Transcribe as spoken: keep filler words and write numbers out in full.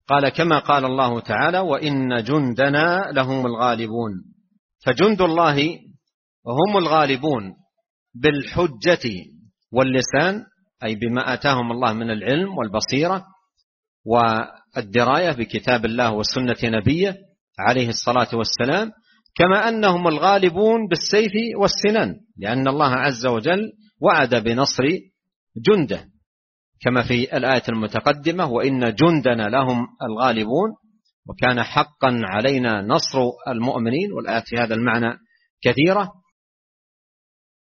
قال كما قال الله تعالى وإن جندنا لهم الغالبون. فجند الله هم الغالبون بالحجة واللسان، أي بما آتاهم الله من العلم والبصيرة والدراية بكتاب الله وسنة نبيه عليه الصلاة والسلام، كما أنهم الغالبون بالسيف والسنان، لأن الله عز وجل وعد بنصر جنده كما في الآية المتقدمة وإن جندنا لهم الغالبون وكان حقا علينا نصر المؤمنين، والآيات في هذا المعنى كثيرة.